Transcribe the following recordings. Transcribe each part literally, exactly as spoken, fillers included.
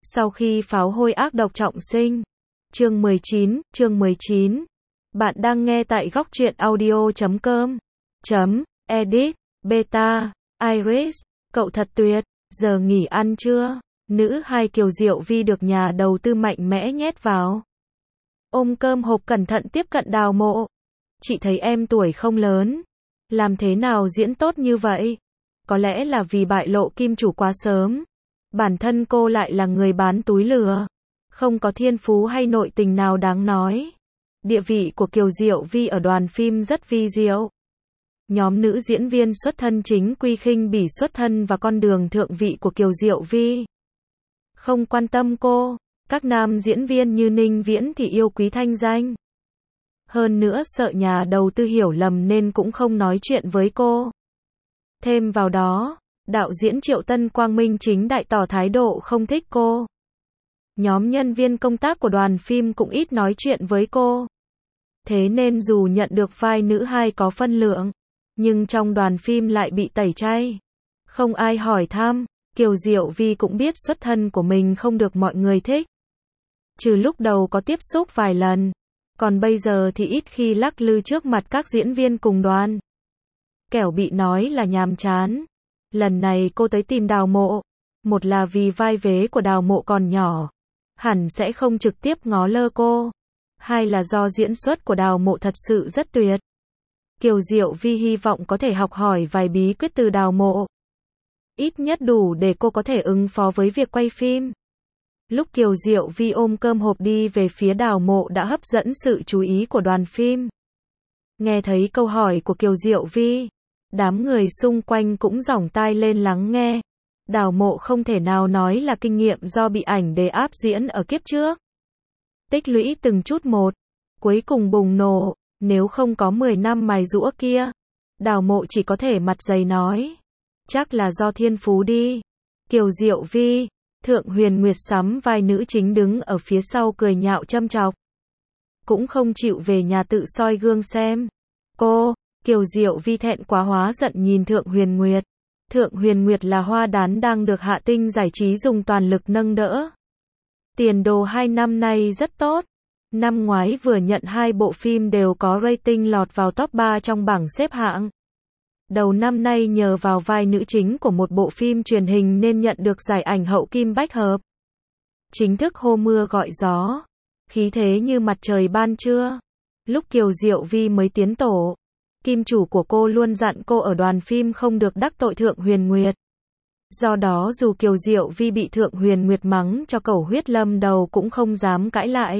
Sau khi pháo hôi ác độc trọng sinh. Chương mười chín, chương mười chín. Bạn đang nghe tại góc truyện audio chấm com. Chấm, edit, beta, Iris, cậu thật tuyệt, giờ nghỉ ăn chưa? Nữ hai Kiều Diệu Vi được nhà đầu tư mạnh mẽ nhét vào. Ôm cơm hộp cẩn thận tiếp cận Đào Mộ. Chị thấy em tuổi không lớn. Làm thế nào diễn tốt như vậy? Có lẽ là vì bại lộ kim chủ quá sớm. Bản thân cô lại là người bán túi lừa. Không có thiên phú hay nội tình nào đáng nói. Địa vị của Kiều Diệu Vi ở đoàn phim rất vi diệu. Nhóm nữ diễn viên xuất thân chính quy khinh bỉ xuất thân và con đường thượng vị của Kiều Diệu Vi. Không quan tâm cô. Các nam diễn viên như Ninh Viễn thì yêu quý thanh danh. Hơn nữa sợ nhà đầu tư hiểu lầm nên cũng không nói chuyện với cô. Thêm vào đó, đạo diễn Triệu Tân Quang minh chính đại tỏ thái độ không thích cô. Nhóm nhân viên công tác của đoàn phim cũng ít nói chuyện với cô. Thế nên dù nhận được vai nữ hai có phân lượng, nhưng trong đoàn phim lại bị tẩy chay. Không ai hỏi thăm, Kiều Diệu Vi cũng biết xuất thân của mình không được mọi người thích. Trừ lúc đầu có tiếp xúc vài lần, còn bây giờ thì ít khi lắc lư trước mặt các diễn viên cùng đoàn. Kẻo bị nói là nhàm chán. Lần này cô tới tìm Đào Mộ, một là vì vai vế của Đào Mộ còn nhỏ, hẳn sẽ không trực tiếp ngó lơ cô. Hai là do diễn xuất của Đào Mộ thật sự rất tuyệt. Kiều Diệu Vi hy vọng có thể học hỏi vài bí quyết từ Đào Mộ. Ít nhất đủ để cô có thể ứng phó với việc quay phim. Lúc Kiều Diệu Vi ôm cơm hộp đi về phía Đào Mộ đã hấp dẫn sự chú ý của đoàn phim. Nghe thấy câu hỏi của Kiều Diệu Vi, đám người xung quanh cũng dỏng tai lên lắng nghe. Đào Mộ không thể nào nói là kinh nghiệm do bị ảnh đề áp diễn ở kiếp trước. Tích lũy từng chút một, cuối cùng bùng nổ, nếu không có mười năm mài giũa kia. Đào Mộ chỉ có thể mặt dày nói. Chắc là do thiên phú đi. Kiều Diệu Vi, Thượng Huyền Nguyệt sắm vai nữ chính đứng ở phía sau cười nhạo châm chọc. Cũng không chịu về nhà tự soi gương xem. Cô, Kiều Diệu Vi thẹn quá hóa giận nhìn Thượng Huyền Nguyệt. Thượng Huyền Nguyệt là hoa đán đang được Hạ Tinh Giải trí dùng toàn lực nâng đỡ. Tiền đồ hai năm nay rất tốt. Năm ngoái vừa nhận hai bộ phim đều có rating lọt vào top ba trong bảng xếp hạng. Đầu năm nay nhờ vào vai nữ chính của một bộ phim truyền hình nên nhận được giải ảnh hậu kim bách hợp. Chính thức hô mưa gọi gió. Khí thế như mặt trời ban trưa. Lúc Kiều Diệu Vi mới tiến tổ, kim chủ của cô luôn dặn cô ở đoàn phim không được đắc tội Thượng Huyền Nguyệt. Do đó dù Kiều Diệu Vi bị Thượng Huyền Nguyệt mắng cho cẩu huyết lâm đầu cũng không dám cãi lại.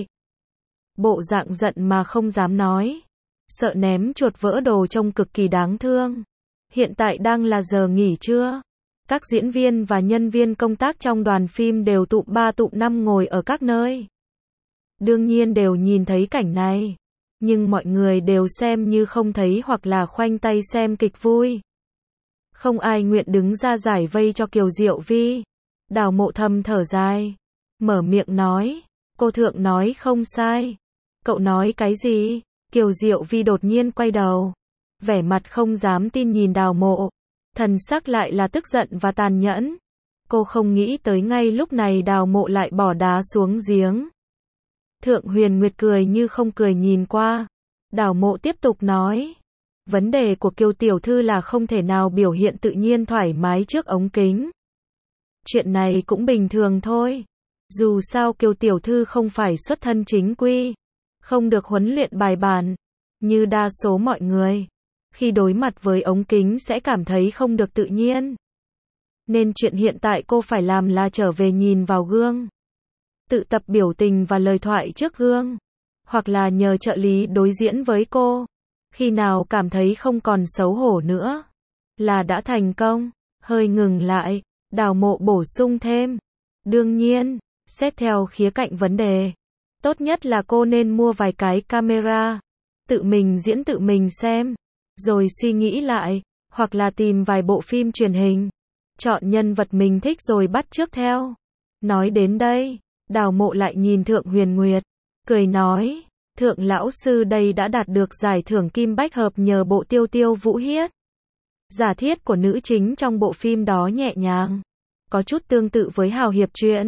Bộ dạng giận mà không dám nói. Sợ ném chuột vỡ đồ trông cực kỳ đáng thương. Hiện tại đang là giờ nghỉ trưa. Các diễn viên và nhân viên công tác trong đoàn phim đều tụm ba tụm năm ngồi ở các nơi. Đương nhiên đều nhìn thấy cảnh này. Nhưng mọi người đều xem như không thấy hoặc là khoanh tay xem kịch vui. Không ai nguyện đứng ra giải vây cho Kiều Diệu Vi. Đào Mộ thầm thở dài. Mở miệng nói. Cô Thượng nói không sai. Cậu nói cái gì? Kiều Diệu Vi đột nhiên quay đầu. Vẻ mặt không dám tin nhìn Đào Mộ. Thần sắc lại là tức giận và tàn nhẫn. Cô không nghĩ tới ngay lúc này Đào Mộ lại bỏ đá xuống giếng. Thượng Huyền Nguyệt cười như không cười nhìn qua. Đào Mộ tiếp tục nói. Vấn đề của Kiều tiểu thư là không thể nào biểu hiện tự nhiên thoải mái trước ống kính. Chuyện này cũng bình thường thôi. Dù sao Kiều tiểu thư không phải xuất thân chính quy. Không được huấn luyện bài bản. Như đa số mọi người. Khi đối mặt với ống kính sẽ cảm thấy không được tự nhiên. Nên chuyện hiện tại cô phải làm là trở về nhìn vào gương. Tự tập biểu tình và lời thoại trước gương. Hoặc là nhờ trợ lý đối diễn với cô. Khi nào cảm thấy không còn xấu hổ nữa. Là đã thành công. Hơi ngừng lại. Đào Mộ bổ sung thêm. Đương nhiên, xét theo khía cạnh vấn đề. Tốt nhất là cô nên mua vài cái camera. Tự mình diễn tự mình xem. Rồi suy nghĩ lại. Hoặc là tìm vài bộ phim truyền hình. Chọn nhân vật mình thích rồi bắt chước theo. Nói đến đây. Đào Mộ lại nhìn Thượng Huyền Nguyệt. Cười nói. Thượng lão sư đây đã đạt được giải thưởng kim bách hợp nhờ bộ Tiêu Tiêu Vũ Hiết. Giả thiết của nữ chính trong bộ phim đó nhẹ nhàng. Có chút tương tự với hào hiệp truyện.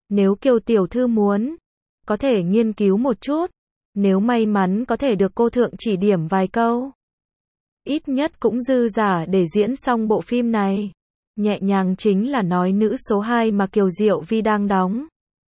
Nếu Kiều tiểu thư muốn, có thể nghiên cứu một chút. Nếu may mắn có thể được cô thượng chỉ điểm vài câu. Ít nhất cũng dư giả để diễn xong bộ phim này. Nhẹ nhàng chính là nói nữ số hai mà Kiều Diệu Vi đang đóng.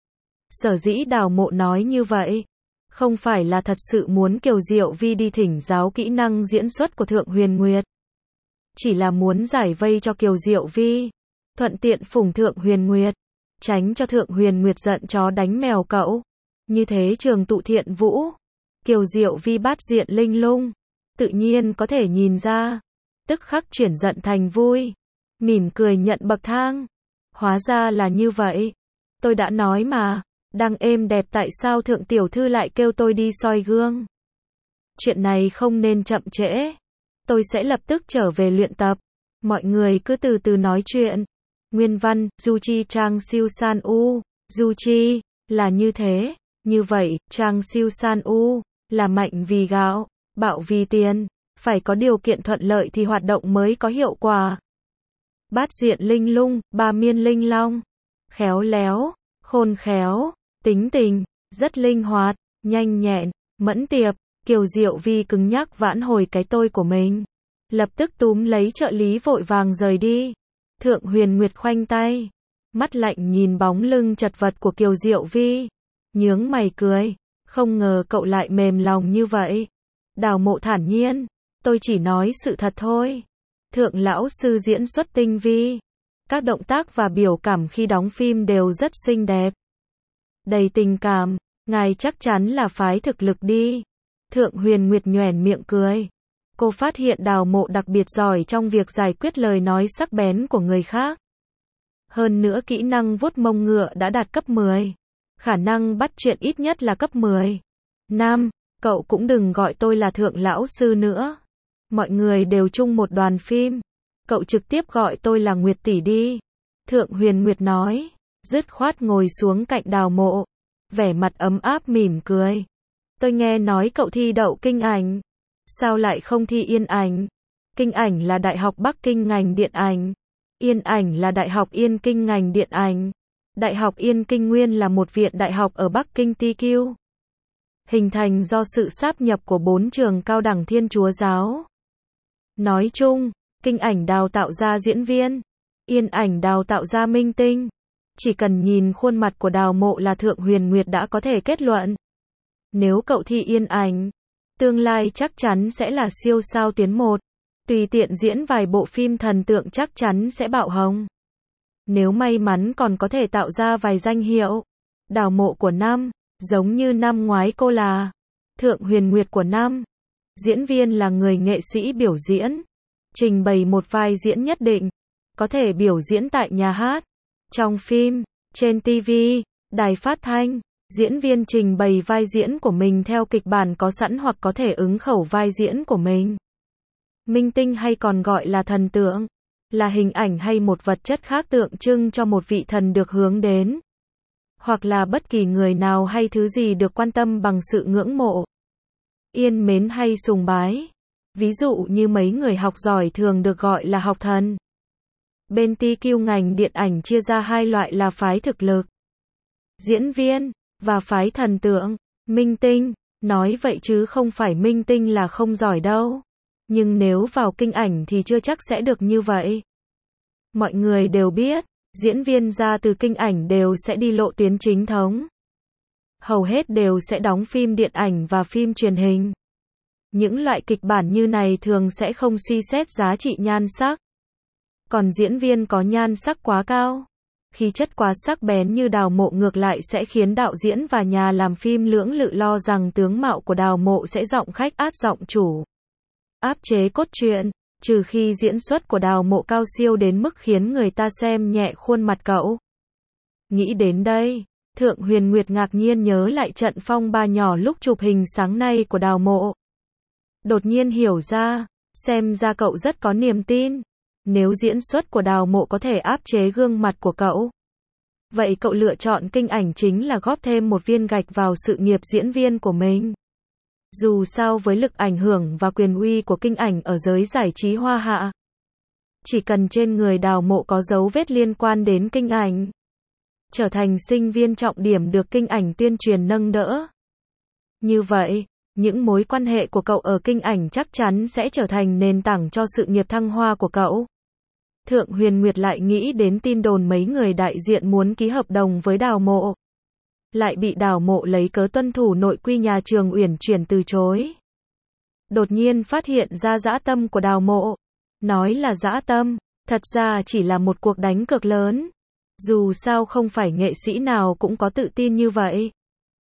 Sở dĩ Đào Mộ nói như vậy, không phải là thật sự muốn Kiều Diệu Vi đi thỉnh giáo kỹ năng diễn xuất của Thượng Huyền Nguyệt. Chỉ là muốn giải vây cho Kiều Diệu Vi, thuận tiện phủng Thượng Huyền Nguyệt, tránh cho Thượng Huyền Nguyệt giận chó đánh mèo cậu. Như thế Trường Tụ Thiện Vũ, Kiều Diệu Vi bát diện linh lung, tự nhiên có thể nhìn ra, tức khắc chuyển giận thành vui, mỉm cười nhận bậc thang. Hóa ra là như vậy. Tôi đã nói mà, đang êm đẹp tại sao Thượng tiểu thư lại kêu tôi đi soi gương. Chuyện này không nên chậm trễ. Tôi sẽ lập tức trở về luyện tập. Mọi người cứ từ từ nói chuyện. Nguyên văn, Juchi Trang Siêu San U. Juchi, là như thế. Như vậy, Trang Siêu San U, là mạnh vì gạo, bạo vì tiền. Phải có điều kiện thuận lợi thì hoạt động mới có hiệu quả. Bát diện linh lung, ba miên linh long. Khéo léo, khôn khéo, tính tình, rất linh hoạt, nhanh nhẹn, mẫn tiệp. Kiều Diệu Vi cứng nhắc vãn hồi cái tôi của mình. Lập tức túm lấy trợ lý vội vàng rời đi. Thượng Huyền Nguyệt khoanh tay, mắt lạnh nhìn bóng lưng chật vật của Kiều Diệu Vi. Nhướng mày cười, không ngờ cậu lại mềm lòng như vậy. Đào Mộ thản nhiên, tôi chỉ nói sự thật thôi. Thượng lão sư diễn xuất tinh vi. Các động tác và biểu cảm khi đóng phim đều rất xinh đẹp. Đầy tình cảm, ngài chắc chắn là phái thực lực đi. Thượng Huyền Nguyệt nhoẻn miệng cười. Cô phát hiện Đào Mộ đặc biệt giỏi trong việc giải quyết lời nói sắc bén của người khác. Hơn nữa kỹ năng vuốt mông ngựa đã đạt cấp mười. Khả năng bắt chuyện ít nhất là cấp mười. Nam, cậu cũng đừng gọi tôi là Thượng lão sư nữa. Mọi người đều chung một đoàn phim. Cậu trực tiếp gọi tôi là Nguyệt tỷ đi. Thượng Huyền Nguyệt nói, dứt khoát ngồi xuống cạnh Đào Mộ. Vẻ mặt ấm áp mỉm cười. Tôi nghe nói cậu thi đậu kinh ảnh. Sao lại không thi yên ảnh? Kinh ảnh là Đại học Bắc Kinh ngành điện ảnh. Yên ảnh là Đại học Yên Kinh ngành điện ảnh. Đại học Yên Kinh nguyên là một viện đại học ở Bắc Kinh tê quy. Hình thành do sự sáp nhập của bốn trường cao đẳng Thiên Chúa giáo. Nói chung, kinh ảnh đào tạo ra diễn viên, yên ảnh đào tạo ra minh tinh. Chỉ cần nhìn khuôn mặt của Đào Mộ là Thượng Huyền Nguyệt đã có thể kết luận. Nếu cậu thi yên ảnh, tương lai chắc chắn sẽ là siêu sao tuyến một. Tùy tiện diễn vài bộ phim thần tượng chắc chắn sẽ bạo hồng. Nếu may mắn còn có thể tạo ra vài danh hiệu. Đào Mộ của năm, giống như năm ngoái cô là Thượng Huyền Nguyệt của năm. Diễn viên là người nghệ sĩ biểu diễn, trình bày một vai diễn nhất định, có thể biểu diễn tại nhà hát, trong phim, trên ti vi, đài phát thanh. Diễn viên trình bày vai diễn của mình theo kịch bản có sẵn hoặc có thể ứng khẩu vai diễn của mình. Minh tinh hay còn gọi là thần tượng, là hình ảnh hay một vật chất khác tượng trưng cho một vị thần được hướng đến, hoặc là bất kỳ người nào hay thứ gì được quan tâm bằng sự ngưỡng mộ, yên mến hay sùng bái. Ví dụ như mấy người học giỏi thường được gọi là học thần. Bên tê quy ngành điện ảnh chia ra hai loại là phái thực lực, diễn viên, và phái thần tượng, minh tinh. Nói vậy chứ không phải minh tinh là không giỏi đâu. Nhưng nếu vào kinh ảnh thì chưa chắc sẽ được như vậy. Mọi người đều biết, diễn viên ra từ kinh ảnh đều sẽ đi lộ tuyến chính thống. Hầu hết đều sẽ đóng phim điện ảnh và phim truyền hình. Những loại kịch bản như này thường sẽ không suy xét giá trị nhan sắc. Còn diễn viên có nhan sắc quá cao, khí chất quá sắc bén như Đào Mộ ngược lại sẽ khiến đạo diễn và nhà làm phim lưỡng lự lo rằng tướng mạo của Đào Mộ sẽ giọng khách át giọng chủ, áp chế cốt truyện, trừ khi diễn xuất của Đào Mộ cao siêu đến mức khiến người ta xem nhẹ khuôn mặt cậu. Nghĩ đến đây, Thượng Huyền Nguyệt ngạc nhiên nhớ lại trận phong ba nhỏ lúc chụp hình sáng nay của Đào Mộ. Đột nhiên hiểu ra, xem ra cậu rất có niềm tin. Nếu diễn xuất của Đào Mộ có thể áp chế gương mặt của cậu, vậy cậu lựa chọn kinh ảnh chính là góp thêm một viên gạch vào sự nghiệp diễn viên của mình. Dù sao với lực ảnh hưởng và quyền uy của kinh ảnh ở giới giải trí Hoa Hạ, chỉ cần trên người Đào Mộ có dấu vết liên quan đến kinh ảnh, trở thành sinh viên trọng điểm được kinh ảnh tuyên truyền nâng đỡ. Như vậy, những mối quan hệ của cậu ở kinh ảnh chắc chắn sẽ trở thành nền tảng cho sự nghiệp thăng hoa của cậu. Thượng Huyền Nguyệt lại nghĩ đến tin đồn mấy người đại diện muốn ký hợp đồng với Đào Mộ. Lại bị Đào Mộ lấy cớ tuân thủ nội quy nhà trường uyển chuyển từ chối. Đột nhiên phát hiện ra dã tâm của Đào Mộ. Nói là dã tâm, thật ra chỉ là một cuộc đánh cược lớn. Dù sao không phải nghệ sĩ nào cũng có tự tin như vậy.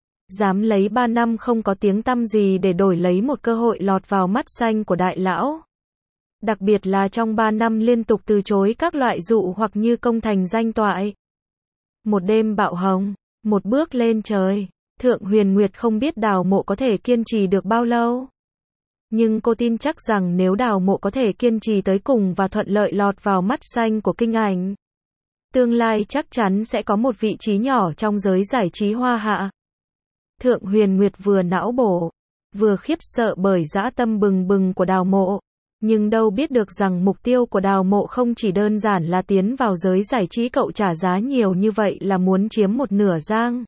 Dám lấy ba năm không có tiếng tăm gì để đổi lấy một cơ hội lọt vào mắt xanh của đại lão. Đặc biệt là trong ba năm liên tục từ chối các loại dụ hoặc như công thành danh toại. Một đêm bạo hồng, một bước lên trời. Thượng Huyền Nguyệt không biết Đào Mộ có thể kiên trì được bao lâu. Nhưng cô tin chắc rằng nếu Đào Mộ có thể kiên trì tới cùng và thuận lợi lọt vào mắt xanh của kinh ảnh, tương lai chắc chắn sẽ có một vị trí nhỏ trong giới giải trí hoa hạ. Thượng Huyền Nguyệt vừa não bổ, vừa khiếp sợ bởi dã tâm bừng bừng của Đào Mộ. Nhưng đâu biết được rằng mục tiêu của Đào Mộ không chỉ đơn giản là tiến vào giới giải trí, cậu trả giá nhiều như vậy là muốn chiếm một nửa giang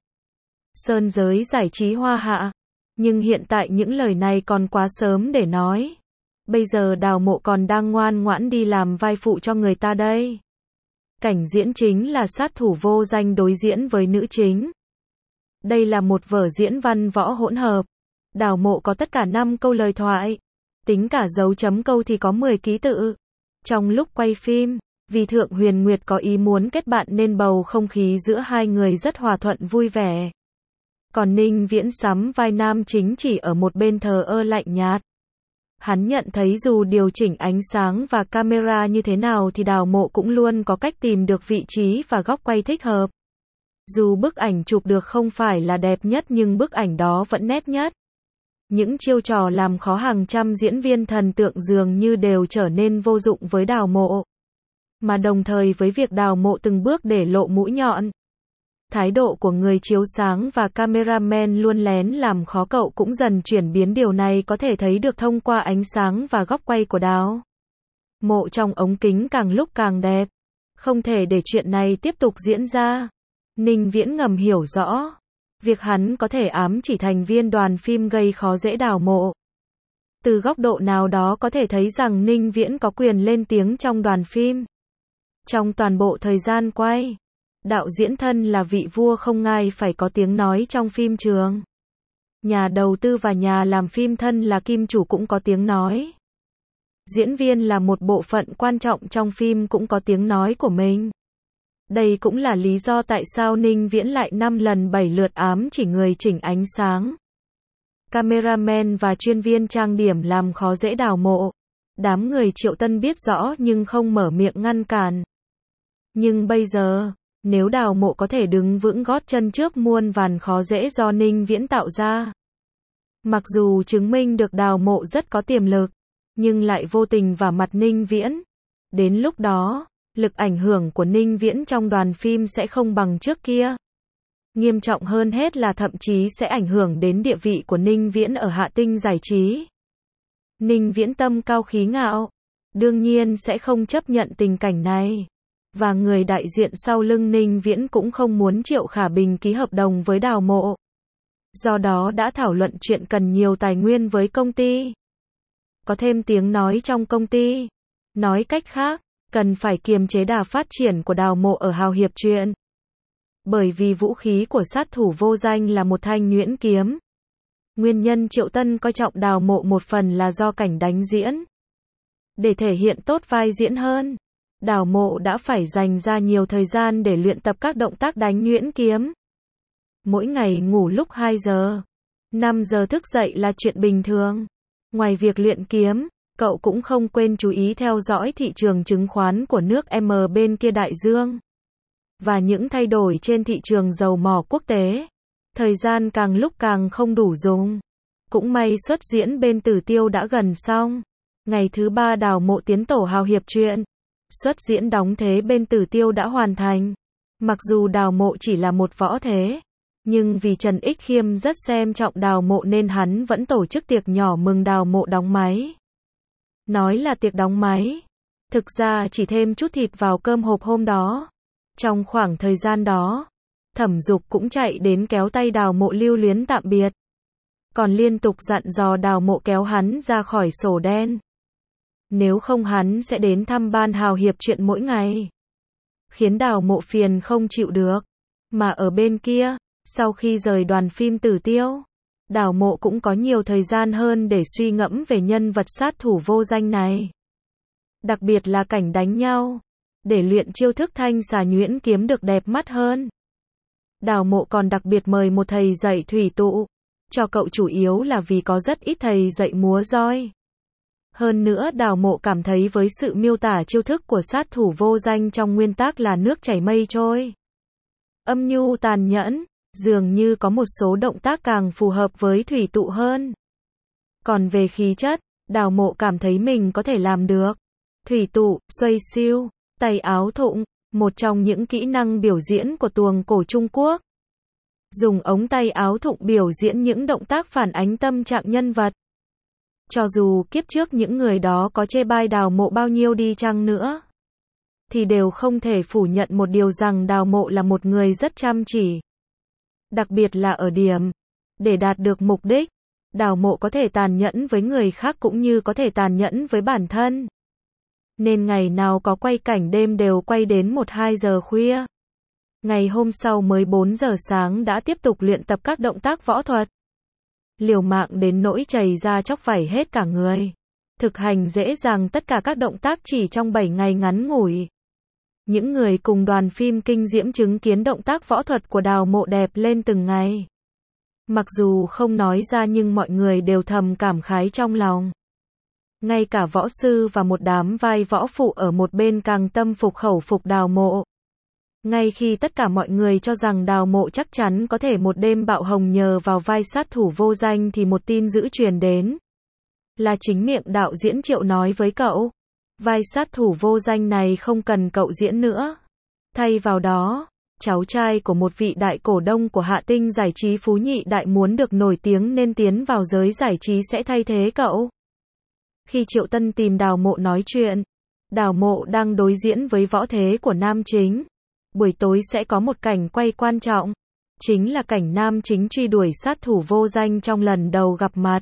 sơn giới giải trí hoa hạ. Nhưng hiện tại những lời này còn quá sớm để nói. Bây giờ Đào Mộ còn đang ngoan ngoãn đi làm vai phụ cho người ta đây. Cảnh diễn chính là sát thủ vô danh đối diễn với nữ chính. Đây là một vở diễn văn võ hỗn hợp. Đào Mộ có tất cả năm câu lời thoại. Tính cả dấu chấm câu thì có mười ký tự. Trong lúc quay phim, vì Thượng Huyền Nguyệt có ý muốn kết bạn nên bầu không khí giữa hai người rất hòa thuận vui vẻ. Còn Ninh Viễn sắm vai nam chính chỉ ở một bên thờ ơ lạnh nhạt. Hắn nhận thấy dù điều chỉnh ánh sáng và camera như thế nào thì Đào Mộ cũng luôn có cách tìm được vị trí và góc quay thích hợp. Dù bức ảnh chụp được không phải là đẹp nhất nhưng bức ảnh đó vẫn nét nhất. Những chiêu trò làm khó hàng trăm diễn viên thần tượng dường như đều trở nên vô dụng với Đào Mộ. Mà đồng thời với việc Đào Mộ từng bước để lộ mũi nhọn, thái độ của người chiếu sáng và cameraman luôn lén làm khó cậu cũng dần chuyển biến. Điều này có thể thấy được thông qua ánh sáng và góc quay của Đào Mộ trong ống kính càng lúc càng đẹp. Không thể để chuyện này tiếp tục diễn ra. Ninh Viễn ngầm hiểu rõ. Việc hắn có thể ám chỉ thành viên đoàn phim gây khó dễ Đào Mộ. Từ góc độ nào đó có thể thấy rằng Ninh Viễn có quyền lên tiếng trong đoàn phim. Trong toàn bộ thời gian quay, đạo diễn thân là vị vua không ngai phải có tiếng nói trong phim trường. Nhà đầu tư và nhà làm phim thân là kim chủ cũng có tiếng nói. Diễn viên là một bộ phận quan trọng trong phim cũng có tiếng nói của mình. Đây cũng là lý do tại sao Ninh Viễn lại năm lần bảy lượt ám chỉ người chỉnh ánh sáng, cameraman và chuyên viên trang điểm làm khó dễ Đào Mộ. Đám người Triệu Tân biết rõ nhưng không mở miệng ngăn cản. Nhưng bây giờ, nếu Đào Mộ có thể đứng vững gót chân trước muôn vàn khó dễ do Ninh Viễn tạo ra, mặc dù chứng minh được Đào Mộ rất có tiềm lực, nhưng lại vô tình vả mặt Ninh Viễn. Đến lúc đó, lực ảnh hưởng của Ninh Viễn trong đoàn phim sẽ không bằng trước kia. Nghiêm trọng hơn hết là thậm chí sẽ ảnh hưởng đến địa vị của Ninh Viễn ở Hạ Tinh giải trí. Ninh Viễn tâm cao khí ngạo, đương nhiên sẽ không chấp nhận tình cảnh này. Và người đại diện sau lưng Ninh Viễn cũng không muốn Triệu Khả Bình ký hợp đồng với Đào Mộ. Do đó đã thảo luận chuyện cần nhiều tài nguyên với công ty. Có thêm tiếng nói trong công ty. Nói cách khác, cần phải kiềm chế đà phát triển của Đào Mộ ở hào hiệp truyện. Bởi vì vũ khí của sát thủ vô danh là một thanh nhuyễn kiếm. Nguyên nhân Triệu Tân coi trọng Đào Mộ một phần là do cảnh đánh diễn. Để thể hiện tốt vai diễn hơn, Đào Mộ đã phải dành ra nhiều thời gian để luyện tập các động tác đánh nhuyễn kiếm. Mỗi ngày ngủ lúc hai giờ, năm giờ thức dậy là chuyện bình thường. Ngoài việc luyện kiếm, cậu cũng không quên chú ý theo dõi thị trường chứng khoán của nước M bên kia đại dương. Và những thay đổi trên thị trường dầu mỏ quốc tế. Thời gian càng lúc càng không đủ dùng. Cũng may xuất diễn bên Tử Tiêu đã gần xong. Ngày thứ ba Đào Mộ tiến tổ hào hiệp truyện. Xuất diễn đóng thế bên Tử Tiêu đã hoàn thành. Mặc dù Đào Mộ chỉ là một võ thế, nhưng vì Trần Ích Khiêm rất xem trọng Đào Mộ nên hắn vẫn tổ chức tiệc nhỏ mừng Đào Mộ đóng máy. Nói là tiệc đóng máy, thực ra chỉ thêm chút thịt vào cơm hộp hôm đó. Trong khoảng thời gian đó, Thẩm Dục cũng chạy đến kéo tay Đào Mộ lưu luyến tạm biệt. Còn liên tục dặn dò Đào Mộ kéo hắn ra khỏi sổ đen. Nếu không hắn sẽ đến thăm ban hào hiệp chuyện mỗi ngày. Khiến Đào Mộ phiền không chịu được. Mà ở bên kia, sau khi rời đoàn phim Tử Tiêu, Đào Mộ cũng có nhiều thời gian hơn để suy ngẫm về nhân vật sát thủ vô danh này. Đặc biệt là cảnh đánh nhau, để luyện chiêu thức thanh xà nhuyễn kiếm được đẹp mắt hơn. Đào Mộ còn đặc biệt mời một thầy dạy thủy tụ, cho cậu chủ yếu là vì có rất ít thầy dạy múa roi. Hơn nữa Đào Mộ cảm thấy với sự miêu tả chiêu thức của sát thủ vô danh trong nguyên tác là nước chảy mây trôi, âm nhu tàn nhẫn, dường như có một số động tác càng phù hợp với thủy tụ hơn. Còn về khí chất, Đào Mộ cảm thấy mình có thể làm được. Thủy tụ, xoay siêu, tay áo thụng, một trong những kỹ năng biểu diễn của tuồng cổ Trung Quốc. Dùng ống tay áo thụng biểu diễn những động tác phản ánh tâm trạng nhân vật. Cho dù kiếp trước những người đó có chê bai Đào Mộ bao nhiêu đi chăng nữa, thì đều không thể phủ nhận một điều rằng Đào Mộ là một người rất chăm chỉ. Đặc biệt là ở điểm, để đạt được mục đích, Đào Mộ có thể tàn nhẫn với người khác cũng như có thể tàn nhẫn với bản thân. Nên ngày nào có quay cảnh đêm đều quay đến một hai giờ khuya. Ngày hôm sau mới bốn giờ sáng đã tiếp tục luyện tập các động tác võ thuật. Liều mạng đến nỗi chảy ra chóc vảy hết cả người. Thực hành dễ dàng tất cả các động tác chỉ trong bảy ngày ngắn ngủi. Những người cùng đoàn phim kinh diễm chứng kiến động tác võ thuật của Đào Mộ đẹp lên từng ngày. Mặc dù không nói ra nhưng mọi người đều thầm cảm khái trong lòng. Ngay cả võ sư và một đám vai võ phụ ở một bên càng tâm phục khẩu phục Đào Mộ. Ngay khi tất cả mọi người cho rằng Đào Mộ chắc chắn có thể một đêm bạo hồng nhờ vào vai sát thủ vô danh thì một tin dữ truyền đến. Là chính miệng đạo diễn Triệu nói với cậu, vai sát thủ vô danh này không cần cậu diễn nữa. Thay vào đó, cháu trai của một vị đại cổ đông của Hạ Tinh Giải trí Phú Nhị Đại muốn được nổi tiếng nên tiến vào giới giải trí sẽ thay thế cậu. Khi Triệu Tân tìm Đào Mộ nói chuyện, Đào Mộ đang đối diễn với võ thế của nam chính. Buổi tối sẽ có một cảnh quay quan trọng, chính là cảnh nam chính truy đuổi sát thủ vô danh trong lần đầu gặp mặt.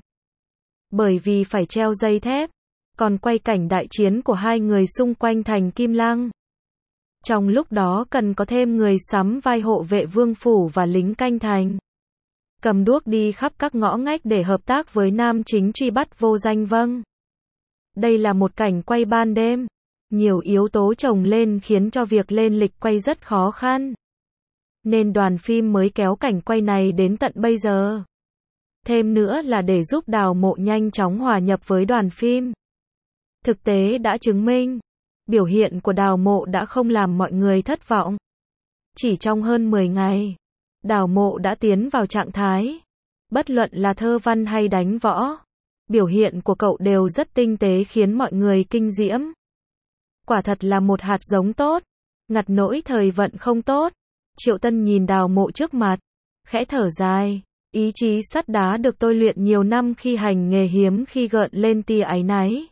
Bởi vì phải treo dây thép, còn quay cảnh đại chiến của hai người xung quanh thành Kim Lăng. Trong lúc đó cần có thêm người sắm vai hộ vệ vương phủ và lính canh thành. Cầm đuốc đi khắp các ngõ ngách để hợp tác với nam chính truy bắt vô danh vâng. Đây là một cảnh quay ban đêm. Nhiều yếu tố chồng lên khiến cho việc lên lịch quay rất khó khăn. Nên đoàn phim mới kéo cảnh quay này đến tận bây giờ. Thêm nữa là để giúp Đào Mộ nhanh chóng hòa nhập với đoàn phim. Thực tế đã chứng minh, biểu hiện của Đào Mộ đã không làm mọi người thất vọng. Chỉ trong hơn mười ngày, Đào Mộ đã tiến vào trạng thái. Bất luận là thơ văn hay đánh võ, biểu hiện của cậu đều rất tinh tế khiến mọi người kinh diễm. Quả thật là một hạt giống tốt, ngặt nỗi thời vận không tốt. Triệu Tân nhìn Đào Mộ trước mặt, khẽ thở dài, ý chí sắt đá được tôi luyện nhiều năm khi hành nghề hiếm khi gợn lên tia áy náy.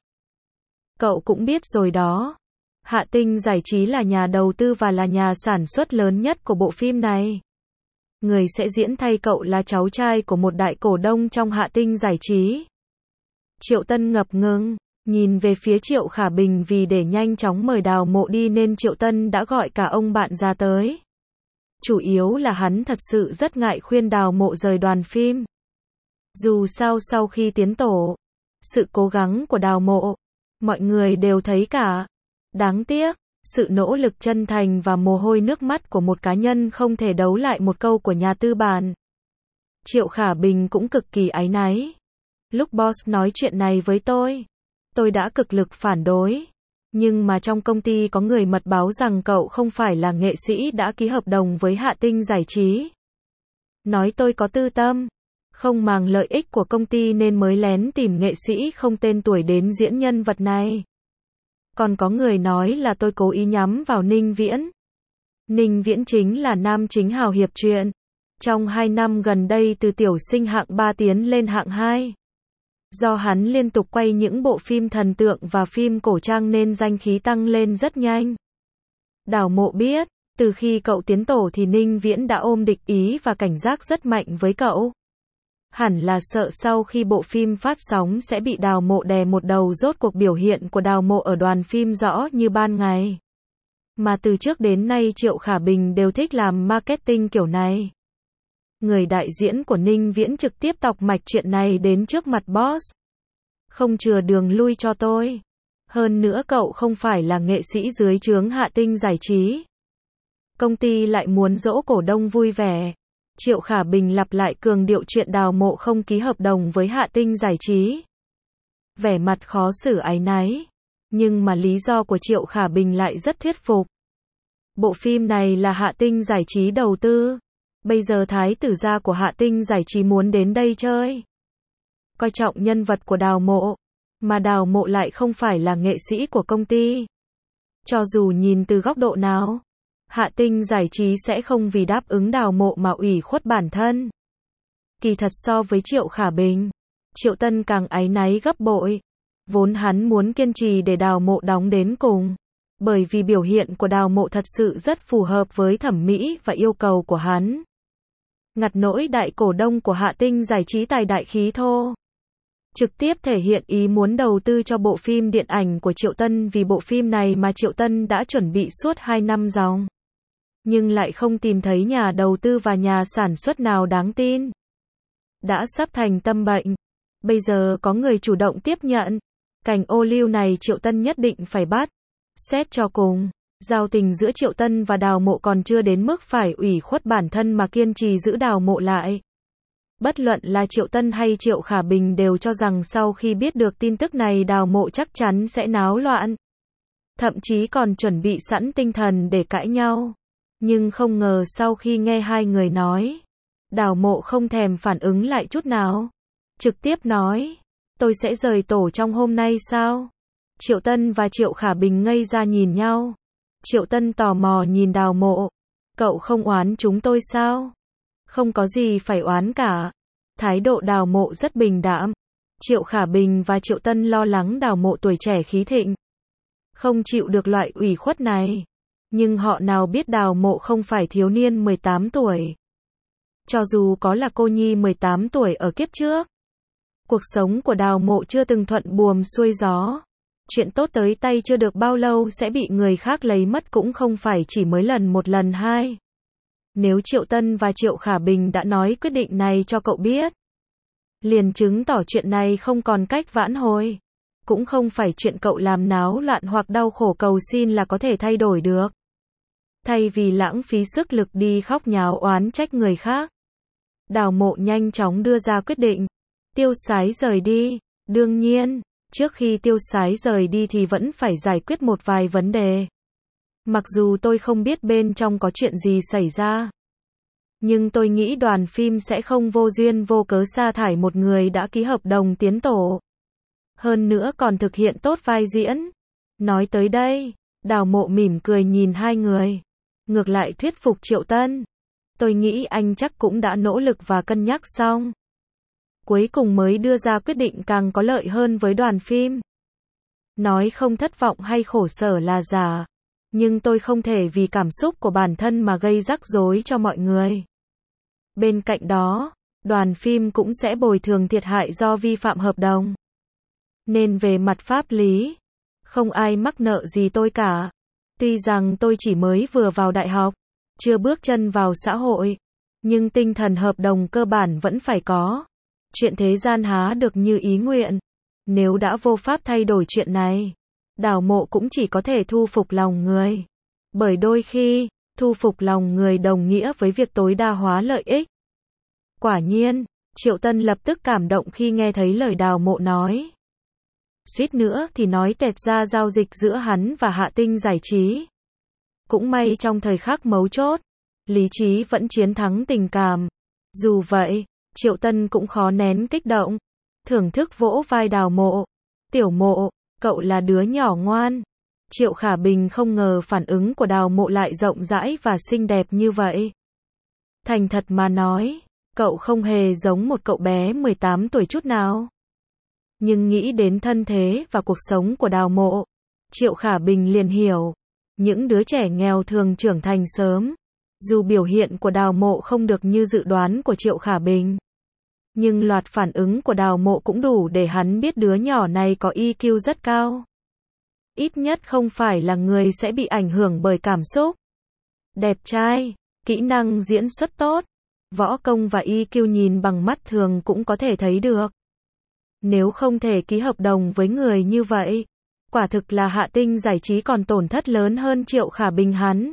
Cậu cũng biết rồi đó, Hạ Tinh Giải trí là nhà đầu tư và là nhà sản xuất lớn nhất của bộ phim này. Người sẽ diễn thay cậu là cháu trai của một đại cổ đông trong Hạ Tinh Giải trí. Triệu Tân ngập ngừng, nhìn về phía Triệu Khả Bình vì để nhanh chóng mời Đào Mộ đi nên Triệu Tân đã gọi cả ông bạn ra tới. Chủ yếu là hắn thật sự rất ngại khuyên Đào Mộ rời đoàn phim. Dù sao sau khi tiến tổ, sự cố gắng của Đào Mộ, mọi người đều thấy cả. Đáng tiếc, sự nỗ lực chân thành và mồ hôi nước mắt của một cá nhân không thể đấu lại một câu của nhà tư bản. Triệu Khả Bình cũng cực kỳ áy náy. Lúc boss nói chuyện này với tôi, tôi đã cực lực phản đối. Nhưng mà trong công ty có người mật báo rằng cậu không phải là nghệ sĩ đã ký hợp đồng với Hạ Tinh Giải trí. Nói tôi có tư tâm, không màng lợi ích của công ty nên mới lén tìm nghệ sĩ không tên tuổi đến diễn nhân vật này. Còn có người nói là tôi cố ý nhắm vào Ninh Viễn. Ninh Viễn chính là nam chính hào hiệp truyện. Trong hai năm gần đây từ tiểu sinh hạng ba tiến lên hạng hai. Do hắn liên tục quay những bộ phim thần tượng và phim cổ trang nên danh khí tăng lên rất nhanh. Đào Mộ biết, Từ khi cậu tiến tổ thì Ninh Viễn đã ôm địch ý và cảnh giác rất mạnh với cậu. Hẳn là sợ sau khi bộ phim phát sóng sẽ bị Đào Mộ đè một đầu. Rốt cuộc biểu hiện của Đào Mộ ở đoàn phim rõ như ban ngày. Mà từ trước đến nay Triệu Khả Bình đều thích làm marketing kiểu này. Người đại diễn của Ninh Viễn trực tiếp tọc mạch chuyện này đến trước mặt boss. Không chừa đường lui cho tôi. Hơn nữa cậu không phải là nghệ sĩ dưới trướng Hạ Tinh Giải trí. Công ty lại muốn dỗ cổ đông vui vẻ. Triệu Khả Bình lặp lại cường điệu chuyện Đào Mộ không ký hợp đồng với Hạ Tinh Giải trí. Vẻ mặt khó xử áy náy. Nhưng mà lý do của Triệu Khả Bình lại rất thuyết phục. Bộ phim này là Hạ Tinh Giải trí đầu tư. Bây giờ thái tử gia của Hạ Tinh Giải trí muốn đến đây chơi. Coi trọng nhân vật của Đào Mộ. Mà Đào Mộ lại không phải là nghệ sĩ của công ty. Cho dù nhìn từ góc độ nào, Hạ Tinh Giải trí sẽ không vì đáp ứng Đào Mộ mà ủy khuất bản thân. Kỳ thật so với Triệu Khả Bình, Triệu Tân càng áy náy gấp bội. Vốn hắn muốn kiên trì để Đào Mộ đóng đến cùng. Bởi vì biểu hiện của Đào Mộ thật sự rất phù hợp với thẩm mỹ và yêu cầu của hắn. Ngặt nỗi đại cổ đông của Hạ Tinh Giải trí tài đại khí thô. Trực tiếp thể hiện ý muốn đầu tư cho bộ phim điện ảnh của Triệu Tân, vì bộ phim này mà Triệu Tân đã chuẩn bị suốt hai năm dòng. Nhưng lại không tìm thấy nhà đầu tư và nhà sản xuất nào đáng tin. Đã sắp thành tâm bệnh. Bây giờ có người chủ động tiếp nhận. Cảnh ô liu này Triệu Tân nhất định phải bắt. Xét cho cùng, giao tình giữa Triệu Tân và Đào Mộ còn chưa đến mức phải ủy khuất bản thân mà kiên trì giữ Đào Mộ lại. Bất luận là Triệu Tân hay Triệu Khả Bình đều cho rằng sau khi biết được tin tức này Đào Mộ chắc chắn sẽ náo loạn. Thậm chí còn chuẩn bị sẵn tinh thần để cãi nhau. Nhưng không ngờ sau khi nghe hai người nói, Đào Mộ không thèm phản ứng lại chút nào. Trực tiếp nói, tôi sẽ rời tổ trong hôm nay sao? Triệu Tân và Triệu Khả Bình ngây ra nhìn nhau. Triệu Tân tò mò nhìn Đào Mộ. Cậu không oán chúng tôi sao? Không có gì phải oán cả. Thái độ Đào Mộ rất bình đạm. Triệu Khả Bình và Triệu Tân lo lắng Đào Mộ tuổi trẻ khí thịnh. Không chịu được loại ủy khuất này. Nhưng họ nào biết Đào Mộ không phải thiếu niên mười tám tuổi. Cho dù có là cô nhi mười tám tuổi ở kiếp trước. Cuộc sống của Đào Mộ chưa từng thuận buồm xuôi gió. Chuyện tốt tới tay chưa được bao lâu sẽ bị người khác lấy mất cũng không phải chỉ mới lần một lần hai. Nếu Triệu Tân và Triệu Khả Bình đã nói quyết định này cho cậu biết, liền chứng tỏ chuyện này không còn cách vãn hồi. Cũng không phải chuyện cậu làm náo loạn hoặc đau khổ cầu xin là có thể thay đổi được. Thay vì lãng phí sức lực đi khóc nháo oán trách người khác, Đào Mộ nhanh chóng đưa ra quyết định. Tiêu Sái rời đi. Đương nhiên, trước khi Tiêu Sái rời đi thì vẫn phải giải quyết một vài vấn đề. Mặc dù tôi không biết bên trong có chuyện gì xảy ra, nhưng tôi nghĩ đoàn phim sẽ không vô duyên vô cớ sa thải một người đã ký hợp đồng tiến tổ. Hơn nữa còn thực hiện tốt vai diễn. Nói tới đây, Đào Mộ mỉm cười nhìn hai người. Ngược lại thuyết phục Triệu Tân. Tôi nghĩ anh chắc cũng đã nỗ lực và cân nhắc xong. Cuối cùng mới đưa ra quyết định càng có lợi hơn với đoàn phim. Nói không thất vọng hay khổ sở là giả. Nhưng tôi không thể vì cảm xúc của bản thân mà gây rắc rối cho mọi người. Bên cạnh đó, đoàn phim cũng sẽ bồi thường thiệt hại do vi phạm hợp đồng. Nên về mặt pháp lý, không ai mắc nợ gì tôi cả. Tuy rằng tôi chỉ mới vừa vào đại học, chưa bước chân vào xã hội, nhưng tinh thần hợp đồng cơ bản vẫn phải có. Chuyện thế gian há được như ý nguyện. Nếu đã vô pháp thay đổi chuyện này, Đào Mộ cũng chỉ có thể thu phục lòng người. Bởi đôi khi, thu phục lòng người đồng nghĩa với việc tối đa hóa lợi ích. Quả nhiên, Triệu Tân lập tức cảm động khi nghe thấy lời Đào Mộ nói. Suýt nữa thì nói tẹt ra giao dịch giữa hắn và Hạ Tinh Giải trí. Cũng may trong thời khắc mấu chốt, lý trí vẫn chiến thắng tình cảm. Dù vậy, Triệu Tân cũng khó nén kích động. Thưởng thức vỗ vai Đào Mộ. Tiểu Mộ, cậu là đứa nhỏ ngoan. Triệu Khả Bình không ngờ phản ứng của Đào Mộ lại rộng rãi và xinh đẹp như vậy. Thành thật mà nói, cậu không hề giống một cậu bé mười tám tuổi chút nào. Nhưng nghĩ đến thân thế và cuộc sống của Đào Mộ, Triệu Khả Bình liền hiểu. Những đứa trẻ nghèo thường trưởng thành sớm. Dù biểu hiện của Đào Mộ không được như dự đoán của Triệu Khả Bình, nhưng loạt phản ứng của Đào Mộ cũng đủ để hắn biết đứa nhỏ này có i kiu rất cao. Ít nhất không phải là người sẽ bị ảnh hưởng bởi cảm xúc. Đẹp trai, kỹ năng diễn xuất tốt, võ công và i kiu nhìn bằng mắt thường cũng có thể thấy được. Nếu không thể ký hợp đồng với người như vậy, quả thực là Hạ Tinh Giải Trí còn tổn thất lớn hơn Triệu Khả Bình hắn.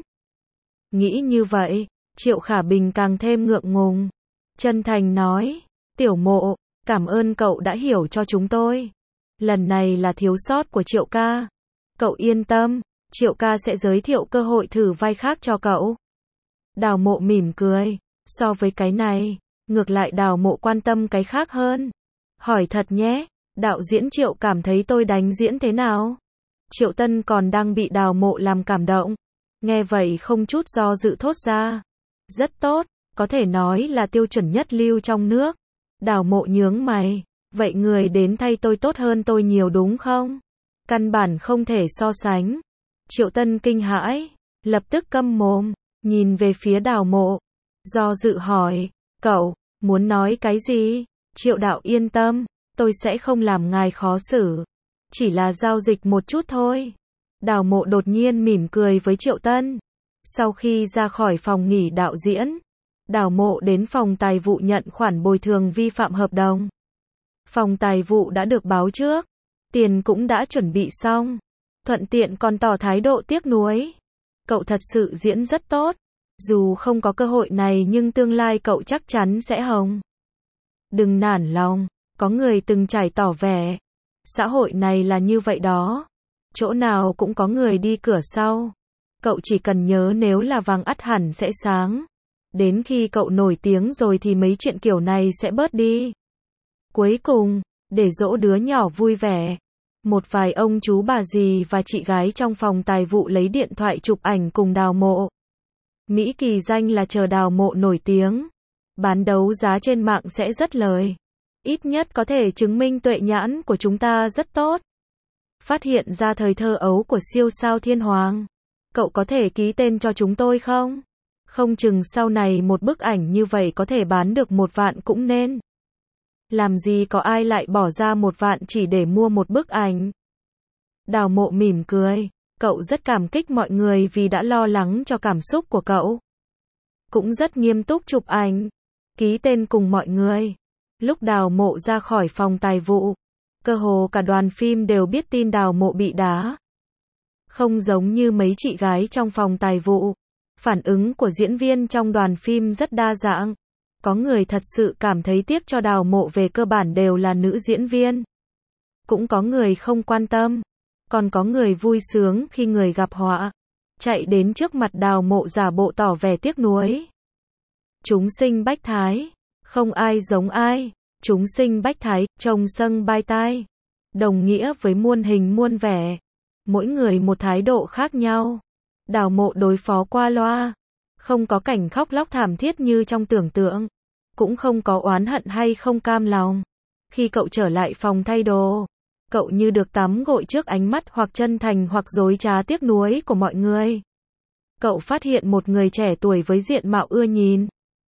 Nghĩ như vậy, Triệu Khả Bình càng thêm ngượng ngùng. Chân thành nói, Tiểu Mộ, cảm ơn cậu đã hiểu cho chúng tôi. Lần này là thiếu sót của Triệu ca. Cậu yên tâm, Triệu ca sẽ giới thiệu cơ hội thử vai khác cho cậu. Đào Mộ mỉm cười, so với cái này, ngược lại Đào Mộ quan tâm cái khác hơn. Hỏi thật nhé, đạo diễn Triệu cảm thấy tôi đánh diễn thế nào? Triệu Tân còn đang bị Đào Mộ làm cảm động. Nghe vậy không chút do dự thốt ra. Rất tốt, có thể nói là tiêu chuẩn nhất lưu trong nước. Đào Mộ nhướng mày, vậy người đến thay tôi tốt hơn tôi nhiều đúng không? Căn bản không thể so sánh. Triệu Tân kinh hãi, lập tức câm mồm, nhìn về phía Đào Mộ. Do dự hỏi, cậu, muốn nói cái gì? Triệu đạo yên tâm, tôi sẽ không làm ngài khó xử. Chỉ là giao dịch một chút thôi. Đào Mộ đột nhiên mỉm cười với Triệu Tân. Sau khi ra khỏi phòng nghỉ đạo diễn, Đào Mộ đến phòng tài vụ nhận khoản bồi thường vi phạm hợp đồng. Phòng tài vụ đã được báo trước, tiền cũng đã chuẩn bị xong, thuận tiện còn tỏ thái độ tiếc nuối. Cậu thật sự diễn rất tốt, dù không có cơ hội này nhưng tương lai cậu chắc chắn sẽ hồng. Đừng nản lòng, có người từng trải tỏ vẻ. Xã hội này là như vậy đó. Chỗ nào cũng có người đi cửa sau. Cậu chỉ cần nhớ nếu là vàng ắt hẳn sẽ sáng. Đến khi cậu nổi tiếng rồi thì mấy chuyện kiểu này sẽ bớt đi. Cuối cùng, để dỗ đứa nhỏ vui vẻ, một vài ông chú bà dì và chị gái trong phòng tài vụ lấy điện thoại chụp ảnh cùng Đào Mộ. Mỹ kỳ danh là chờ Đào Mộ nổi tiếng. Bán đấu giá trên mạng sẽ rất lời. Ít nhất có thể chứng minh tuệ nhãn của chúng ta rất tốt. Phát hiện ra thời thơ ấu của siêu sao thiên hoàng. Cậu có thể ký tên cho chúng tôi không? Không chừng sau này một bức ảnh như vậy có thể bán được một vạn cũng nên. Làm gì có ai lại bỏ ra một vạn chỉ để mua một bức ảnh. Đào Mộ mỉm cười. Cậu rất cảm kích mọi người vì đã lo lắng cho cảm xúc của cậu. Cũng rất nghiêm túc chụp ảnh, ký tên cùng mọi người. Lúc Đào Mộ ra khỏi phòng tài vụ, cơ hồ cả đoàn phim đều biết tin Đào Mộ bị đá. Không giống như mấy chị gái trong phòng tài vụ, phản ứng của diễn viên trong đoàn phim rất đa dạng. Có người thật sự cảm thấy tiếc cho Đào Mộ, về cơ bản đều là nữ diễn viên. Cũng có người không quan tâm, còn có người vui sướng khi người gặp họa, chạy đến trước mặt Đào Mộ giả bộ tỏ vẻ tiếc nuối. Chúng sinh bách thái, không ai giống ai. Chúng sinh bách thái, trồng sâng bai tai, đồng nghĩa với muôn hình muôn vẻ. Mỗi người một thái độ khác nhau. Đào Mộ đối phó qua loa, không có cảnh khóc lóc thảm thiết như trong tưởng tượng, cũng không có oán hận hay không cam lòng. Khi cậu trở lại phòng thay đồ, cậu như được tắm gội trước ánh mắt hoặc chân thành hoặc dối trá tiếc nuối của mọi người. Cậu phát hiện một người trẻ tuổi với diện mạo ưa nhìn,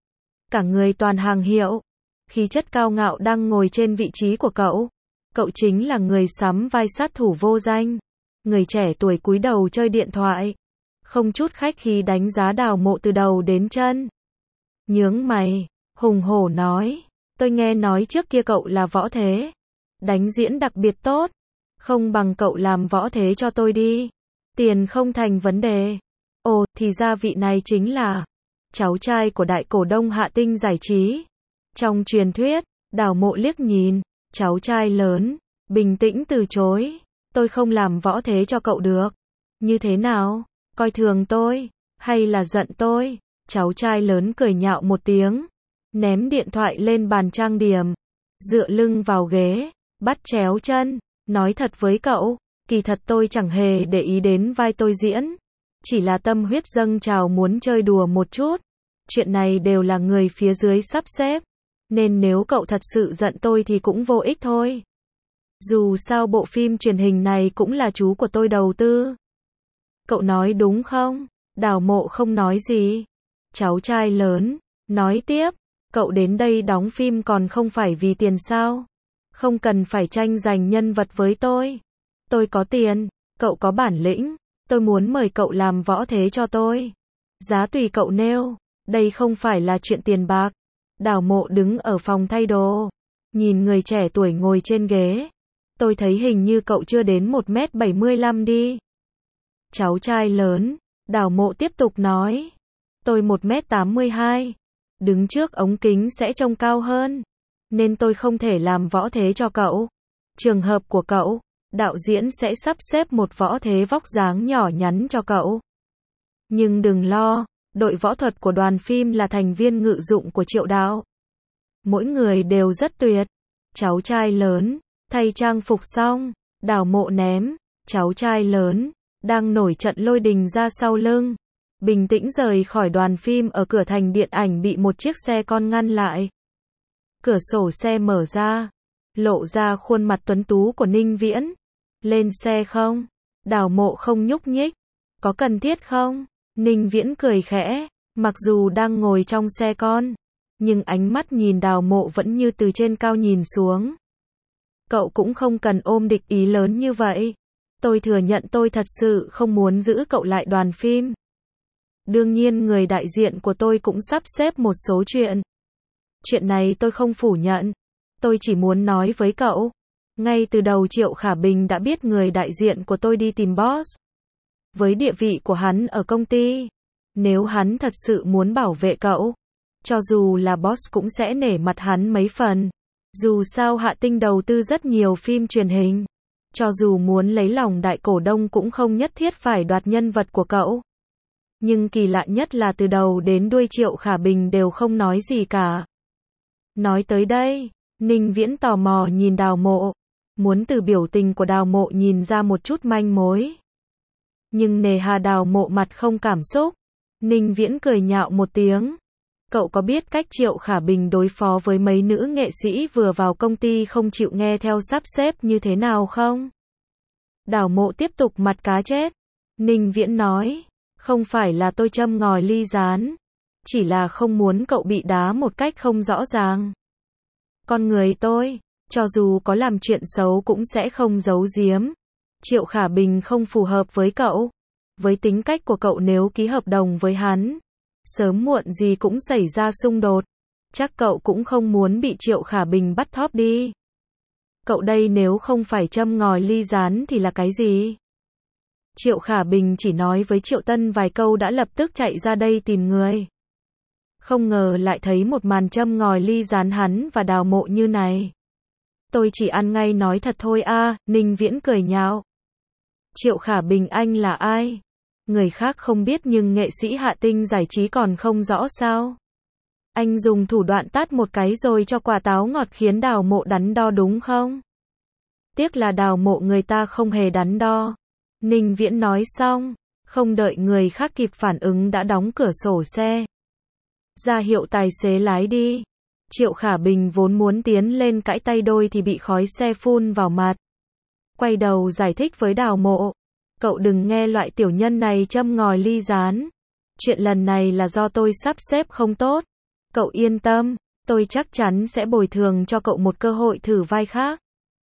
cả người toàn hàng hiệu, khí chất cao ngạo đang ngồi trên vị trí của cậu. Cậu chính là người sắm vai sát thủ vô danh. Người trẻ tuổi cúi đầu chơi điện thoại, không chút khách khí đánh giá Đào Mộ từ đầu đến chân. Nhướng mày, hùng hổ nói, tôi nghe nói trước kia cậu là võ thế, đánh diễn đặc biệt tốt, không bằng cậu làm võ thế cho tôi đi, tiền không thành vấn đề. Ồ, thì ra vị này chính là cháu trai của đại cổ đông Hạ Tinh Giải Trí. Trong truyền thuyết, Đào Mộ liếc nhìn cháu trai lớn, bình tĩnh từ chối, tôi không làm võ thế cho cậu được. Như thế nào? Coi thường tôi, hay là giận tôi? Cháu trai lớn cười nhạo một tiếng, ném điện thoại lên bàn trang điểm, dựa lưng vào ghế, bắt chéo chân, nói thật với cậu, kỳ thật tôi chẳng hề để ý đến vai tôi diễn, chỉ là tâm huyết dâng trào muốn chơi đùa một chút. Chuyện này đều là người phía dưới sắp xếp, nên nếu cậu thật sự giận tôi thì cũng vô ích thôi. Dù sao bộ phim truyền hình này cũng là chú của tôi đầu tư. Cậu nói đúng không? Đào Mộ không nói gì. Cháu trai lớn, nói tiếp, cậu đến đây đóng phim còn không phải vì tiền sao? Không cần phải tranh giành nhân vật với tôi. Tôi có tiền, cậu có bản lĩnh, tôi muốn mời cậu làm võ thế cho tôi. Giá tùy cậu nêu, đây không phải là chuyện tiền bạc. Đào Mộ đứng ở phòng thay đồ, nhìn người trẻ tuổi ngồi trên ghế. Tôi thấy hình như cậu chưa đến một mét bảy mươi lăm đi. Cháu trai lớn, Đào Mộ tiếp tục nói. Tôi một mét tám mươi hai. Đứng trước ống kính sẽ trông cao hơn. Nên tôi không thể làm võ thế cho cậu. Trường hợp của cậu, đạo diễn sẽ sắp xếp một võ thế vóc dáng nhỏ nhắn cho cậu. Nhưng đừng lo, đội võ thuật của đoàn phim là thành viên ngự dụng của Triệu Đạo. Mỗi người đều rất tuyệt. Cháu trai lớn, thay trang phục xong, Đào Mộ ném, cháu trai lớn, đang nổi trận lôi đình ra sau lưng. Bình tĩnh rời khỏi đoàn phim ở cửa thành điện ảnh bị một chiếc xe con ngăn lại. Cửa sổ xe mở ra, lộ ra khuôn mặt tuấn tú của Ninh Viễn. Lên xe không? Đào Mộ không nhúc nhích. Có cần thiết không? Ninh Viễn cười khẽ, mặc dù đang ngồi trong xe con, nhưng ánh mắt nhìn Đào Mộ vẫn như từ trên cao nhìn xuống. Cậu cũng không cần ôm địch ý lớn như vậy. Tôi thừa nhận tôi thật sự không muốn giữ cậu lại đoàn phim. Đương nhiên người đại diện của tôi cũng sắp xếp một số chuyện. Chuyện này tôi không phủ nhận. Tôi chỉ muốn nói với cậu. Ngay từ đầu Triệu Khả Bình đã biết người đại diện của tôi đi tìm boss. Với địa vị của hắn ở công ty, nếu hắn thật sự muốn bảo vệ cậu, cho dù là boss cũng sẽ nể mặt hắn mấy phần. Dù sao Hạ Tinh đầu tư rất nhiều phim truyền hình. Cho dù muốn lấy lòng đại cổ đông cũng không nhất thiết phải đoạt nhân vật của cậu. Nhưng kỳ lạ nhất là từ đầu đến đuôi Triệu Khả Bình đều không nói gì cả. Nói tới đây, Ninh Viễn tò mò nhìn Đào Mộ, muốn từ biểu tình của Đào Mộ nhìn ra một chút manh mối. Nhưng nề hà Đào Mộ mặt không cảm xúc. Ninh Viễn cười nhạo một tiếng. Cậu có biết cách Triệu Khả Bình đối phó với mấy nữ nghệ sĩ vừa vào công ty không chịu nghe theo sắp xếp như thế nào không? Đào Mộ tiếp tục mặt cá chết. Ninh Viễn nói, không phải là tôi châm ngòi ly gián, chỉ là không muốn cậu bị đá một cách không rõ ràng. Con người tôi, cho dù có làm chuyện xấu cũng sẽ không giấu giếm. Triệu Khả Bình không phù hợp với cậu. Với tính cách của cậu nếu ký hợp đồng với hắn, sớm muộn gì cũng xảy ra xung đột. Chắc cậu cũng không muốn bị Triệu Khả Bình bắt thóp đi. Cậu đây nếu không phải châm ngòi ly gián thì là cái gì? Triệu Khả Bình chỉ nói với Triệu Tân vài câu đã lập tức chạy ra đây tìm người. Không ngờ lại thấy một màn châm ngòi ly gián hắn và Đào Mộ như này. Tôi chỉ ăn ngay nói thật thôi a, à, Ninh Viễn cười nhạo. Triệu Khả Bình anh là ai? Người khác không biết nhưng nghệ sĩ Hạ Tinh giải trí còn không rõ sao? Anh dùng thủ đoạn tát một cái rồi cho quả táo ngọt khiến Đào Mộ đắn đo đúng không? Tiếc là Đào Mộ người ta không hề đắn đo. Ninh Viễn nói xong, không đợi người khác kịp phản ứng đã đóng cửa sổ xe. Ra hiệu tài xế lái đi. Triệu Khả Bình vốn muốn tiến lên cãi tay đôi thì bị khói xe phun vào mặt. Quay đầu giải thích với Đào Mộ. Cậu đừng nghe loại tiểu nhân này châm ngòi ly gián. Chuyện lần này là do tôi sắp xếp không tốt. Cậu yên tâm, tôi chắc chắn sẽ bồi thường cho cậu một cơ hội thử vai khác.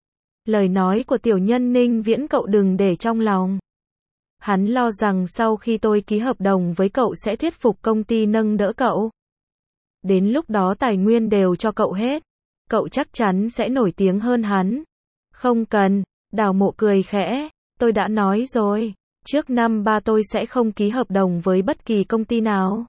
Lời nói của tiểu nhân Ninh Viễn cậu đừng để trong lòng. Hắn lo rằng sau khi tôi ký hợp đồng với cậu sẽ thuyết phục công ty nâng đỡ cậu. Đến lúc đó tài nguyên đều cho cậu hết. Cậu chắc chắn sẽ nổi tiếng hơn hắn. Không cần, Đào Mộ cười khẽ. Tôi đã nói rồi, trước năm ba tôi sẽ không ký hợp đồng với bất kỳ công ty nào.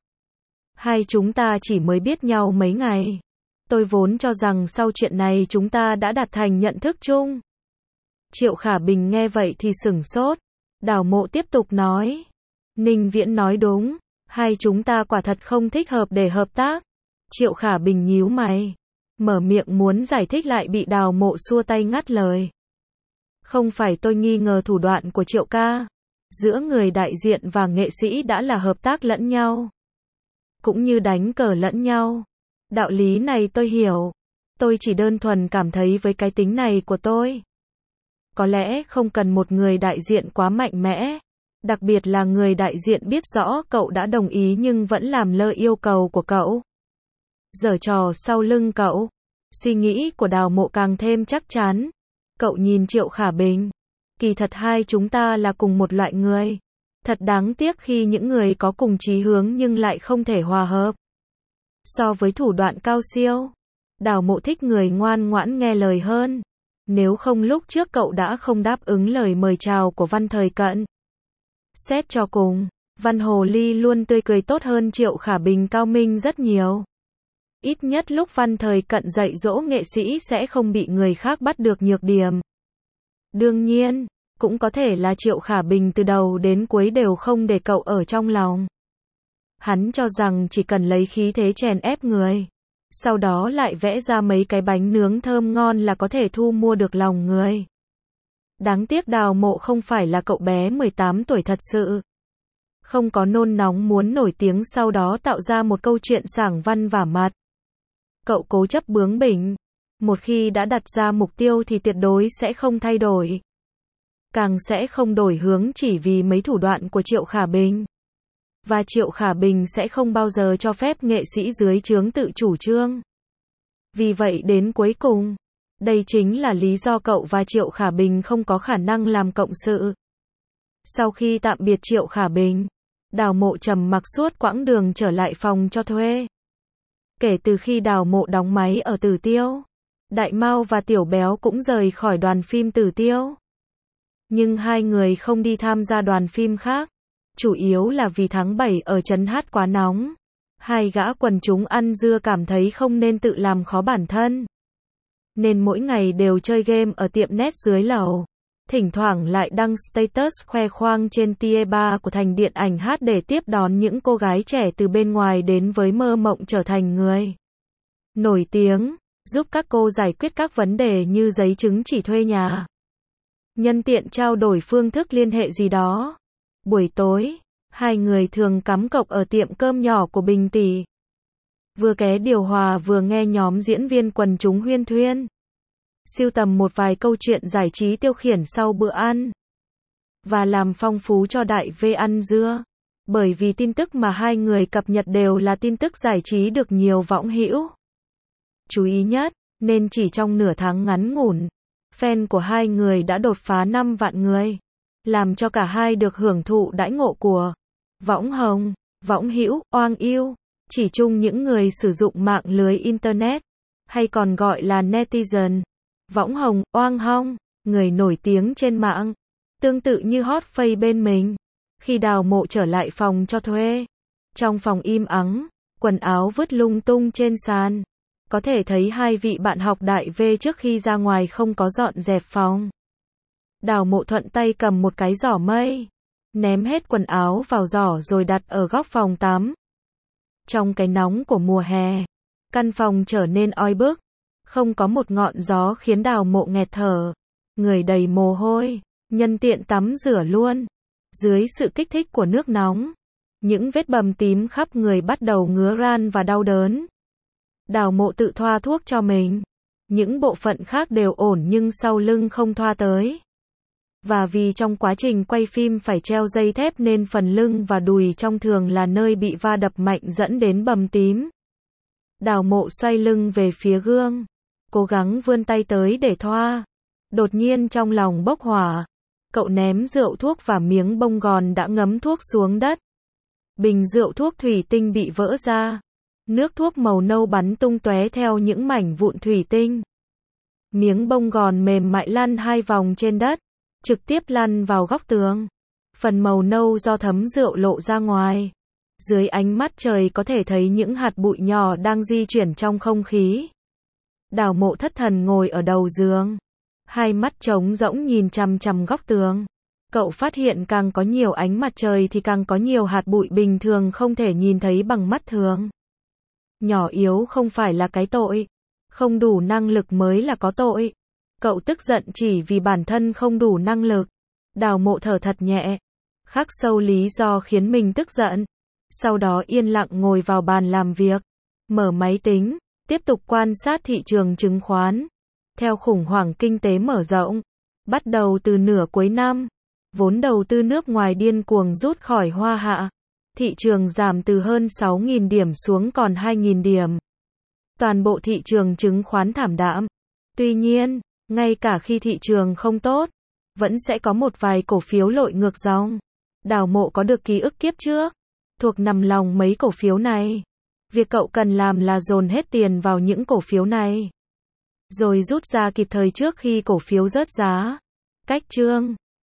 Hai chúng ta chỉ mới biết nhau mấy ngày. Tôi vốn cho rằng sau chuyện này chúng ta đã đạt thành nhận thức chung. Triệu Khả Bình nghe vậy thì sửng sốt. Đào Mộ tiếp tục nói. Ninh Viễn nói đúng, hai chúng ta quả thật không thích hợp để hợp tác. Triệu Khả Bình nhíu mày, mở miệng muốn giải thích lại bị Đào Mộ xua tay ngắt lời. Không phải tôi nghi ngờ thủ đoạn của Triệu ca. Giữa người đại diện và nghệ sĩ đã là hợp tác lẫn nhau. Cũng như đánh cờ lẫn nhau. Đạo lý này tôi hiểu. Tôi chỉ đơn thuần cảm thấy với cái tính này của tôi. Có lẽ không cần một người đại diện quá mạnh mẽ. Đặc biệt là người đại diện biết rõ cậu đã đồng ý nhưng vẫn làm lơ yêu cầu của cậu. Giở trò sau lưng cậu. Suy nghĩ của Đào Mộ càng thêm chắc chắn. Cậu nhìn Triệu Khả Bình. Kỳ thật hai chúng ta là cùng một loại người. Thật đáng tiếc khi những người có cùng chí hướng nhưng lại không thể hòa hợp. So với thủ đoạn cao siêu, Đào Mộ thích người ngoan ngoãn nghe lời hơn. Nếu không lúc trước cậu đã không đáp ứng lời mời chào của Văn Thời Cận. Xét cho cùng, Văn Hồ Ly luôn tươi cười tốt hơn Triệu Khả Bình cao minh rất nhiều. Ít nhất lúc Văn Thời Cận dạy dỗ nghệ sĩ sẽ không bị người khác bắt được nhược điểm. Đương nhiên, cũng có thể là Triệu Khả Bình từ đầu đến cuối đều không để cậu ở trong lòng. Hắn cho rằng chỉ cần lấy khí thế chèn ép người, sau đó lại vẽ ra mấy cái bánh nướng thơm ngon là có thể thu mua được lòng người. Đáng tiếc Đào Mộ không phải là cậu bé mười tám tuổi thật sự. Không có nôn nóng muốn nổi tiếng sau đó tạo ra một câu chuyện sảng văn vả mặt. Cậu cố chấp bướng bỉnh. Một khi đã đặt ra mục tiêu thì tuyệt đối sẽ không thay đổi. Càng sẽ không đổi hướng chỉ vì mấy thủ đoạn của Triệu Khả Bình. Và Triệu Khả Bình sẽ không bao giờ cho phép nghệ sĩ dưới trướng tự chủ trương. Vì vậy đến cuối cùng, đây chính là lý do cậu và Triệu Khả Bình không có khả năng làm cộng sự. Sau khi tạm biệt Triệu Khả Bình, Đào Mộ trầm mặc suốt quãng đường trở lại phòng cho thuê. Kể từ khi Đào Mộ đóng máy ở Tử Tiêu, Đại Mao và Tiểu Béo cũng rời khỏi đoàn phim Tử Tiêu. Nhưng hai người không đi tham gia đoàn phim khác, chủ yếu là vì tháng bảy ở trấn hát quá nóng. Hai gã quần chúng ăn dưa cảm thấy không nên tự làm khó bản thân. Nên mỗi ngày đều chơi game ở tiệm net dưới lầu. Thỉnh thoảng lại đăng status khoe khoang trên tier ba của thành điện ảnh hát để tiếp đón những cô gái trẻ từ bên ngoài đến với mơ mộng trở thành người nổi tiếng, giúp các cô giải quyết các vấn đề như giấy chứng chỉ thuê nhà. Nhân tiện trao đổi phương thức liên hệ gì đó. Buổi tối, hai người thường cắm cọc ở tiệm cơm nhỏ của Bình Tỷ. Vừa ké điều hòa vừa nghe nhóm diễn viên quần chúng huyên thuyên. Sưu tầm một vài câu chuyện giải trí tiêu khiển sau bữa ăn. Và làm phong phú cho đại vê ăn dưa. Bởi vì tin tức mà hai người cập nhật đều là tin tức giải trí được nhiều võng hữu chú ý nhất, nên chỉ trong nửa tháng ngắn ngủn, fan của hai người đã đột phá năm vạn người. Làm cho cả hai được hưởng thụ đãi ngộ của võng hồng, võng hữu, oang yêu. Chỉ chung những người sử dụng mạng lưới Internet, hay còn gọi là netizen, võng hồng, oang hong, người nổi tiếng trên mạng. Tương tự như hot face bên mình. Khi Đào Mộ trở lại phòng cho thuê, trong phòng im ắng, quần áo vứt lung tung trên sàn. Có thể thấy hai vị bạn học đại V trước khi ra ngoài không có dọn dẹp phòng. Đào Mộ thuận tay cầm một cái giỏ mây, ném hết quần áo vào giỏ rồi đặt ở góc phòng tắm. Trong cái nóng của mùa hè, căn phòng trở nên oi bức, không có một ngọn gió khiến Đào Mộ nghẹt thở, người đầy mồ hôi, nhân tiện tắm rửa luôn. Dưới sự kích thích của nước nóng, những vết bầm tím khắp người bắt đầu ngứa ran và đau đớn. Đào Mộ tự thoa thuốc cho mình. Những bộ phận khác đều ổn nhưng sau lưng không thoa tới. Và vì trong quá trình quay phim phải treo dây thép nên phần lưng và đùi trong thường là nơi bị va đập mạnh dẫn đến bầm tím. Đào Mộ xoay lưng về phía gương, cố gắng vươn tay tới để thoa. Đột nhiên trong lòng bốc hỏa. Cậu ném rượu thuốc và miếng bông gòn đã ngấm thuốc xuống đất. Bình rượu thuốc thủy tinh bị vỡ ra. Nước thuốc màu nâu bắn tung tóe theo những mảnh vụn thủy tinh. Miếng bông gòn mềm mại lăn hai vòng trên đất, trực tiếp lăn vào góc tường. Phần màu nâu do thấm rượu lộ ra ngoài. Dưới ánh mắt trời có thể thấy những hạt bụi nhỏ đang di chuyển trong không khí. Đào Mộ thất thần ngồi ở đầu giường. Hai mắt trống rỗng nhìn chằm chằm góc tường. Cậu phát hiện càng có nhiều ánh mặt trời thì càng có nhiều hạt bụi bình thường không thể nhìn thấy bằng mắt thường. Nhỏ yếu không phải là cái tội. Không đủ năng lực mới là có tội. Cậu tức giận chỉ vì bản thân không đủ năng lực. Đào Mộ thở thật nhẹ. Khắc sâu lý do khiến mình tức giận. Sau đó yên lặng ngồi vào bàn làm việc. Mở máy tính. Tiếp tục quan sát thị trường chứng khoán. Theo khủng hoảng kinh tế mở rộng, bắt đầu từ nửa cuối năm, Vốn đầu tư nước ngoài điên cuồng rút khỏi Hoa Hạ. Thị trường giảm từ hơn sáu nghìn điểm xuống còn hai nghìn điểm. Toàn bộ thị trường chứng khoán thảm đạm. Tuy nhiên, ngay cả khi thị trường không tốt, vẫn sẽ có một vài cổ phiếu lội ngược dòng. Đào Mộ có được ký ức kiếp trước, thuộc nằm lòng mấy cổ phiếu này. Việc cậu cần làm là dồn hết tiền vào những cổ phiếu này, rồi rút ra kịp thời trước khi cổ phiếu rớt giá. Cách chương